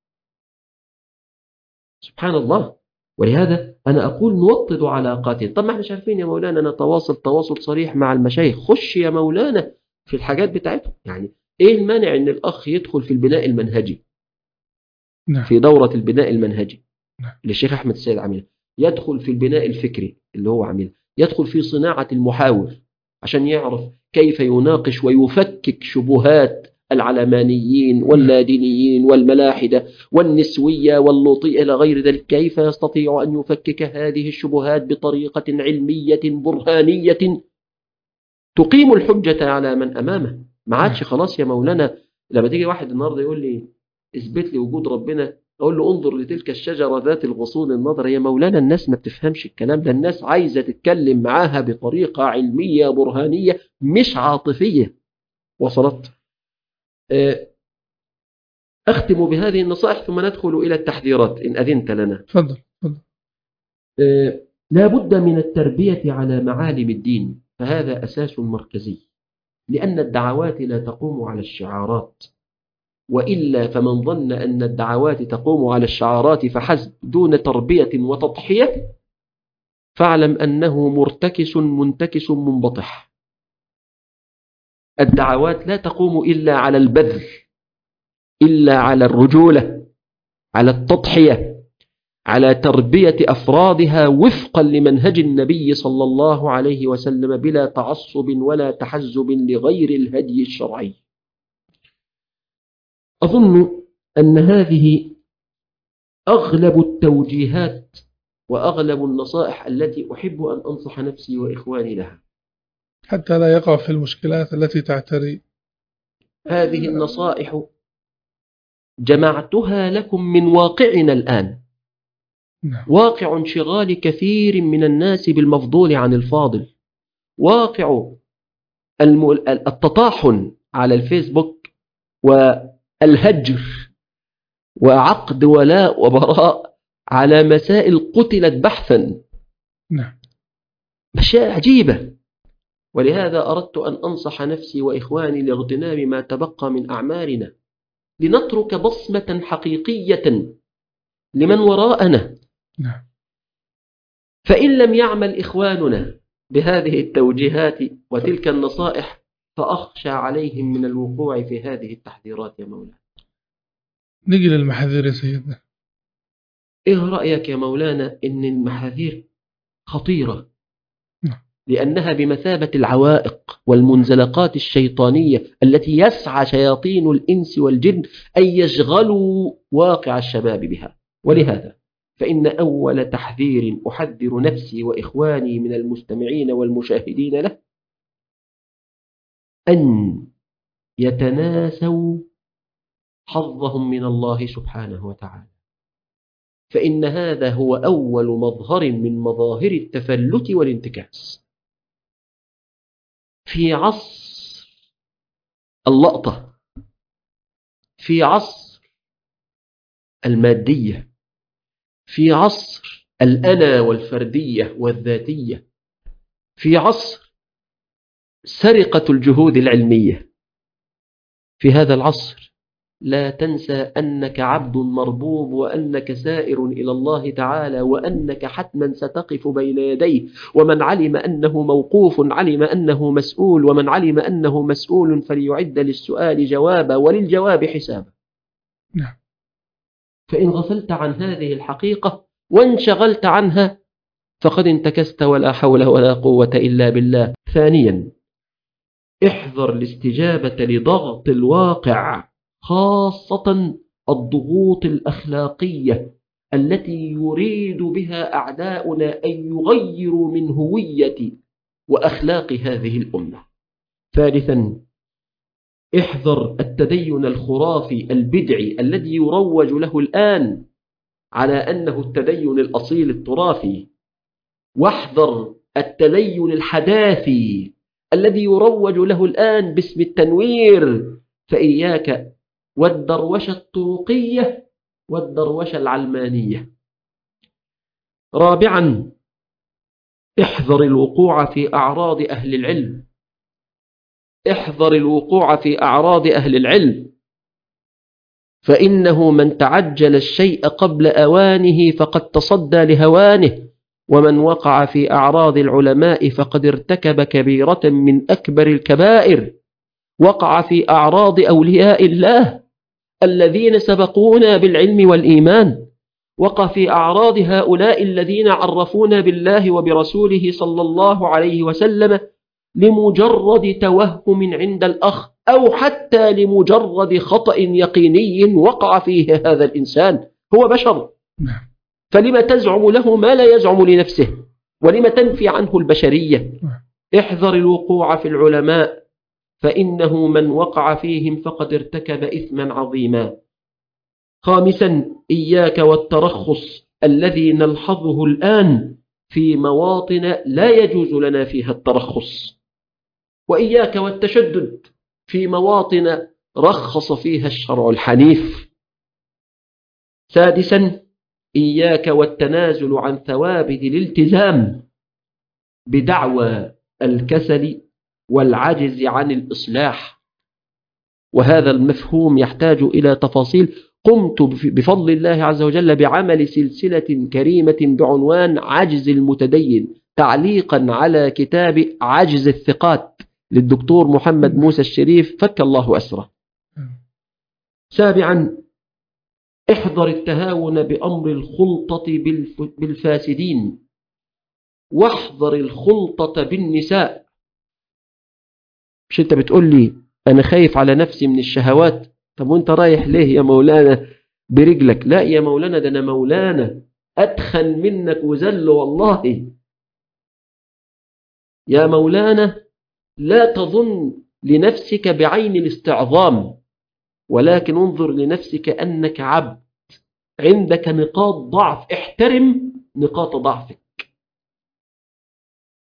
سبحان الله. ولهذا أنا أقول نوطد علاقاتنا. طب ما احنا مش عارفين يا مولانا نتواصل تواصل صريح مع المشايخ، خش يا مولانا في الحاجات بتاعتهم. يعني إيه المانع أن الأخ يدخل في البناء المنهجي في دورة البناء المنهجي اللي الشيخ أحمد السيد عاملها، يدخل في البناء الفكري اللي هو عاملها، يدخل في صناعة المحاور عشان يعرف كيف يناقش ويفكك شبهات العلمانيين واللادينيين والملاحدة والنسوية واللوطية إلى غير ذلك، كيف يستطيع أن يفكك هذه الشبهات بطريقة علمية برهانية تقيم الحجة على من أمامه. ما عادش خلاص يا مولانا لما تيجي واحد النهاردة يقول لي اثبت لي وجود ربنا، أقول له انظر لتلك الشجرة ذات الغصون النظر. يا مولانا الناس ما بتفهمش الكلام ده، الناس عايزة تتكلم معاها بطريقة علمية برهانية مش عاطفية. وصلت؟ أختم بهذه النصائح ثم ندخل إلى التحذيرات إن أذنت لنا. تفضل. لا بد من التربية على معالم الدين، فهذا أساس مركزي، لأن الدعوات لا تقوم على الشعارات، وإلا فمن ظن أن الدعوات تقوم على الشعارات فحسب دون تربية وتضحية فاعلم أنه مرتكس منتكس منبطح. الدعوات لا تقوم إلا على البذل، إلا على الرجولة، على التضحية، على تربية أفرادها وفقا لمنهج النبي صلى الله عليه وسلم بلا تعصب ولا تحزب لغير الهدي الشرعي. أظن أن هذه أغلب التوجيهات وأغلب النصائح التي أحب أن أنصح نفسي وإخواني لها حتى لا يقع في المشكلات التي تعتري. هذه النصائح جمعتها لكم من واقعنا الآن، واقع انشغال كثير من الناس بالمفضول عن الفاضل، واقع التطاحن على الفيسبوك والهجر وعقد ولاء وبراء على مسائل قتلت بحثا. نعم. أشياء عجيبة. ولهذا أردت أن أنصح نفسي وإخواني لاغتنام ما تبقى من أعمارنا، لنترك بصمة حقيقية لمن وراءنا. نعم. فإن لم يعمل إخواننا بهذه التوجيهات وتلك النصائح فأخشى عليهم من الوقوع في هذه التحذيرات يا مولانا. نجي للمحاذير يا سيدنا. إيه رأيك يا مولانا إن المحاذير خطيرة؟ لأنها بمثابة العوائق والمنزلقات الشيطانية التي يسعى شياطين الإنس والجن أن يشغلوا واقع الشباب بها. ولهذا فإن أول تحذير أحذر نفسي وإخواني من المستمعين والمشاهدين له أن يتناسوا حظهم من الله سبحانه وتعالى، فإن هذا هو أول مظهر من مظاهر التفلت والانتكاس. في عصر اللقطة، في عصر المادية، في عصر الأنا والفردية والذاتية، في عصر سرقة الجهود العلمية، في هذا العصر لا تنسى أنك عبد مربوب وأنك سائر إلى الله تعالى وأنك حتما ستقف بين يديه، ومن علم أنه موقوف علم أنه مسؤول، ومن علم أنه مسؤول فليعد للسؤال جوابا وللجواب حسابا. نعم. فإن غفلت عن هذه الحقيقة وانشغلت عنها فقد انتكست ولا حول ولا قوة إلا بالله. ثانيا، احذر الاستجابة لضغط الواقع، خاصة الضغوط الأخلاقية التي يريد بها أعداؤنا أن يغيروا من هوية وأخلاق هذه الأمة. ثالثا، احذر التدين الخرافي البدعي الذي يروج له الآن على أنه التدين الأصيل التراثي، واحذر التدين الحداثي الذي يروج له الآن باسم التنوير، فإياك والدروشة الطرقية والدروشة العلمانية. رابعا، احذر الوقوع في أعراض أهل العلم، احذر الوقوع في أعراض أهل العلم، فإنه من تعجل الشيء قبل أوانه فقد تصدى لهوانه، ومن وقع في أعراض العلماء فقد ارتكب كبيرة من أكبر الكبائر، وقع في أعراض أولياء الله الذين سبقونا بالعلم والإيمان، وقع في أعراض هؤلاء الذين عرفونا بالله وبرسوله صلى الله عليه وسلم لمجرد توهم عند الأخ، أو حتى لمجرد خطأ يقيني وقع فيه هذا الإنسان. هو بشر، فلما تزعم له ما لا يزعم لنفسه، ولما تنفي عنه البشرية. احذر الوقوع في العلماء، فإنه من وقع فيهم فقد ارتكب إثما عظيما. خامسا، إياك والترخص الذي نلحظه الآن في مواطن لا يجوز لنا فيها الترخص، وإياك والتشدد في مواطن رخص فيها الشرع الحنيف. سادسا، إياك والتنازل عن ثوابت الالتزام بدعوى الكسل والعجز عن الإصلاح، وهذا المفهوم يحتاج إلى تفاصيل. قمت بفضل الله عز وجل بعمل سلسلة كريمة بعنوان عجز المتدين، تعليقا على كتاب عجز الثقات للدكتور محمد موسى الشريف فك الله أسره. سابعا، احذر التهاون بأمر الخلطة بالفاسدين، واحذر الخلطة بالنساء. مش انت بتقول لي أنا خايف على نفسي من الشهوات؟ طب وانت رايح ليه يا مولانا برجلك؟ لا يا مولانا، ده أنا مولانا أدخن منك وزل والله. يا مولانا لا تظن لنفسك بعين الاستعظام، ولكن انظر لنفسك أنك عبد عندك نقاط ضعف، احترم نقاط ضعفك.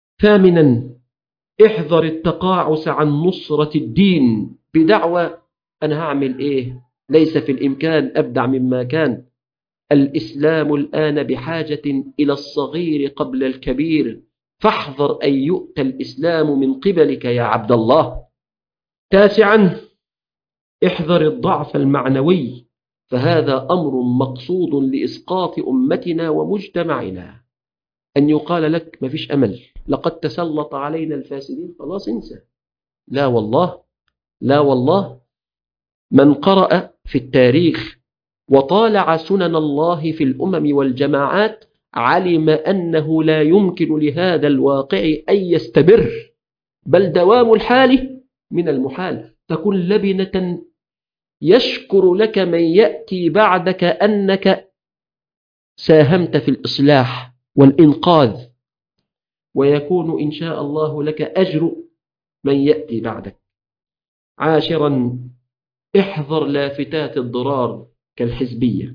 ثامنا، احذر التقاعس عن نصرة الدين بدعوى أنا هعمل إيه؟ ليس في الإمكان أبدع مما كان. الإسلام الآن بحاجة إلى الصغير قبل الكبير، فاحذر أن يؤتى الإسلام من قبلك يا عبد الله. 9، احذر الضعف المعنوي، فهذا أمر مقصود لإسقاط أمتنا ومجتمعنا. أن يقال لك ما فيش أمل، لقد تسلط علينا الفاسدين، خلاص انسى. لا والله، لا والله. من قرأ في التاريخ وطالع سنن الله في الأمم والجماعات علم أنه لا يمكن لهذا الواقع أن يستمر، بل دوام الحال من المحال. تكون لبنة يشكر لك من يأتي بعدك أنك ساهمت في الإصلاح والإنقاذ، ويكون إن شاء الله لك أجر من يأتي بعدك. 10، احذر لافتات الضرار كالحزبية.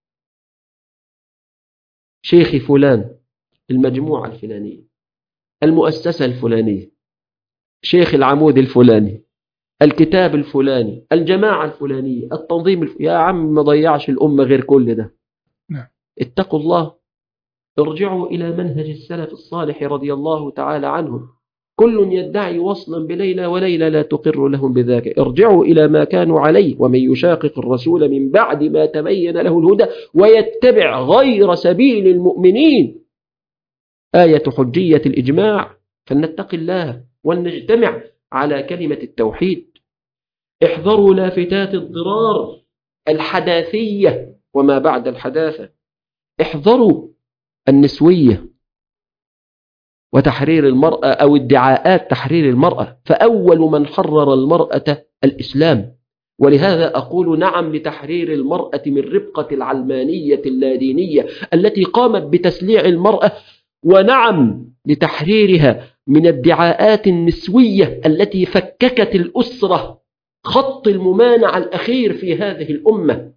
شيخ فلان، المجموعة الفلانية، المؤسسة الفلانية، شيخ العمود الفلاني، الكتاب الفلاني، الجماعة الفلانية، التنظيم يا عم ما ضيعش الأمة غير كل ده. اتقوا الله، ارجعوا إلى منهج السلف الصالح رضي الله تعالى عنهم. كل يدعي وصلا بليلى وليلى لا تقر لهم بذاك. ارجعوا إلى ما كانوا عليه. ومن يشاقق الرسول من بعد ما تبين له الهدى ويتبع غير سبيل المؤمنين، آية حجية الإجماع. فلنتقي الله ولنجتمع على كلمة التوحيد. احذروا لافتات الضرار الحداثية وما بعد الحداثة. احذروا النسوية وتحرير المرأة أو ادعاءات تحرير المرأة، فأول من حرر المرأة الإسلام. ولهذا أقول نعم لتحرير المرأة من ربقة العلمانية اللادينية التي قامت بتسليع المرأة، ونعم لتحريرها من الدعاءات النسوية التي فككت الأسرة، خط الممانعة الأخير في هذه الأمة.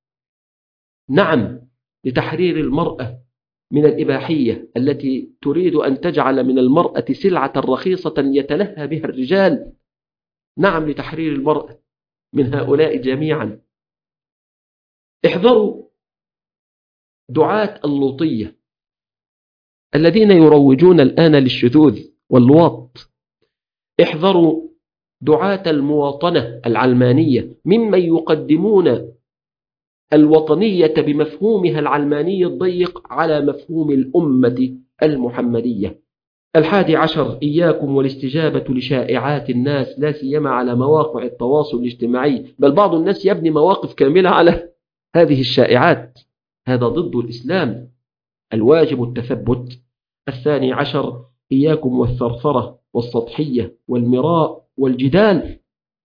نعم لتحرير المرأة من الإباحية التي تريد أن تجعل من المرأة سلعة رخيصة يتلهى بها الرجال. نعم لتحرير المرأة من هؤلاء جميعا. احذروا دعاة اللوطية الذين يروجون الآن للشذوذ واللواط. احذروا دعاة المواطنة العلمانية ممن يقدمون الوطنية بمفهومها العلماني الضيق على مفهوم الأمة المحمدية. 11، إياكم والاستجابة لشائعات الناس، لا سيما على مواقع التواصل الاجتماعي، بل بعض الناس يبني مواقف كاملة على هذه الشائعات. هذا ضد الإسلام، الواجب التثبت. 12، إياكم والثرثرة والسطحية والمراء والجدال.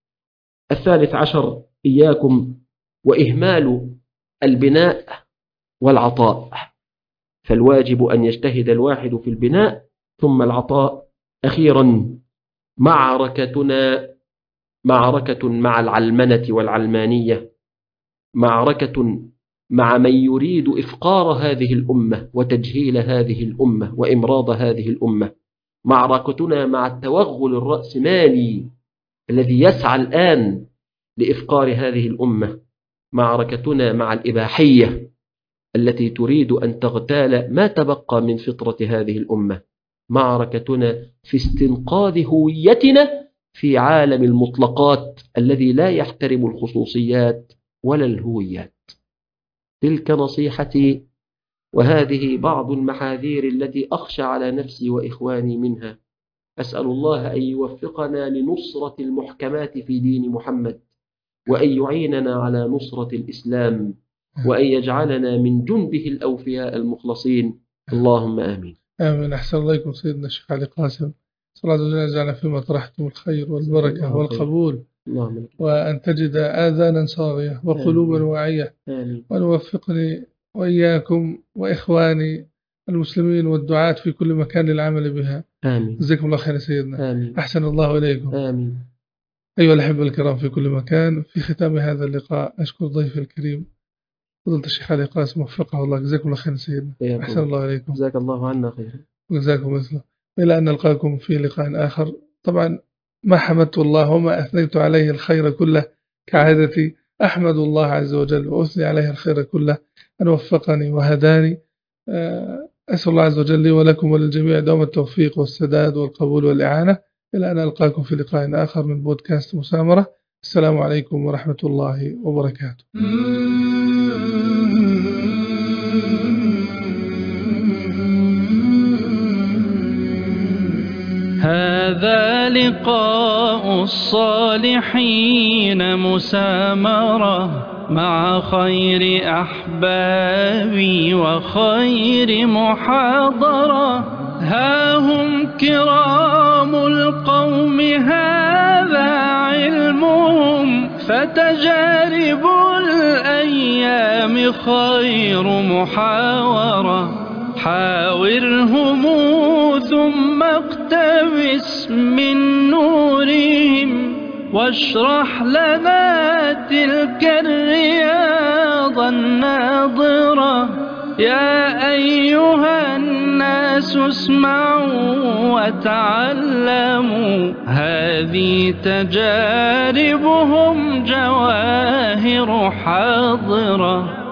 13، إياكم وإهمال البناء والعطاء، فالواجب أن يجتهد الواحد في البناء ثم العطاء. أخيرا، معركتنا معركة مع العلمنة والعلمانية، معركة مع من يريد إفقار هذه الأمة وتجهيل هذه الأمة وإمراض هذه الأمة. معركتنا مع التوغل الرأسمالي الذي يسعى الآن لإفقار هذه الأمة. معركتنا مع الإباحية التي تريد أن تغتال ما تبقى من فطرة هذه الأمة. معركتنا في استنقاذ هويتنا في عالم المطلقات الذي لا يحترم الخصوصيات ولا الهويات. تلك نصيحتي، وهذه بعض المحاذير التي أخشى على نفسي وإخواني منها. أسأل الله أن يوفقنا لنصرة المحكمات في دين محمد، وأن يعيننا على نصرة الإسلام، وأن يجعلنا من جنده الأوفياء المخلصين. اللهم آمين. آمين. أحسن الله إليكم سيدنا الشيخ علي قاسم. صلى الله عليه وسلم يجعلنا فيما طرحتم الخير والبركة والقبول، وأن تجد آذانا صاغية وقلوبا واعية، وأن يوفقني وإياكم وإخواني المسلمين والدعاة في كل مكان للعمل بها. آمين. جزاكم الله خير سيدنا. آمين. أحسن الله إليكم. آمين. أيها الأحبة الكرام في كل مكان، في ختام هذا اللقاء أشكر ضيفي الكريم فضيلة الشيخ علي قاسم، وفقه الله. جزاكم الله خير سيدنا. أحسن الله إليكم. جزاك الله عنا خير. وجزاكم مثله. إلى أن نلقاكم في لقاء آخر. طبعا ما حمدت الله وما أثنيت عليه الخير كله كعادتي أحمد الله عز وجل وأثني عليه الخير كله أن وفقني وهداني. أسأل الله عز وجل لي ولكم وللجميع دوام التوفيق والسداد والقبول والإعانة، إلى أن ألقاكم في لقاء آخر من بودكاست مسامرة. السلام عليكم ورحمة الله وبركاته. هذا لقاء الصالحين مسامرة مع خير أحبابي وخير محاضرة. ها هم كرام القوم هذا علمهم، فتجارب الأيام خير محاورة. حاورهم ثم اقتبس من نورهم، واشرح لنا تلك الرياض الناظرة. يا أيها الناس اسمعوا وتعلموا، هذه تجاربهم جواهر حاضرة.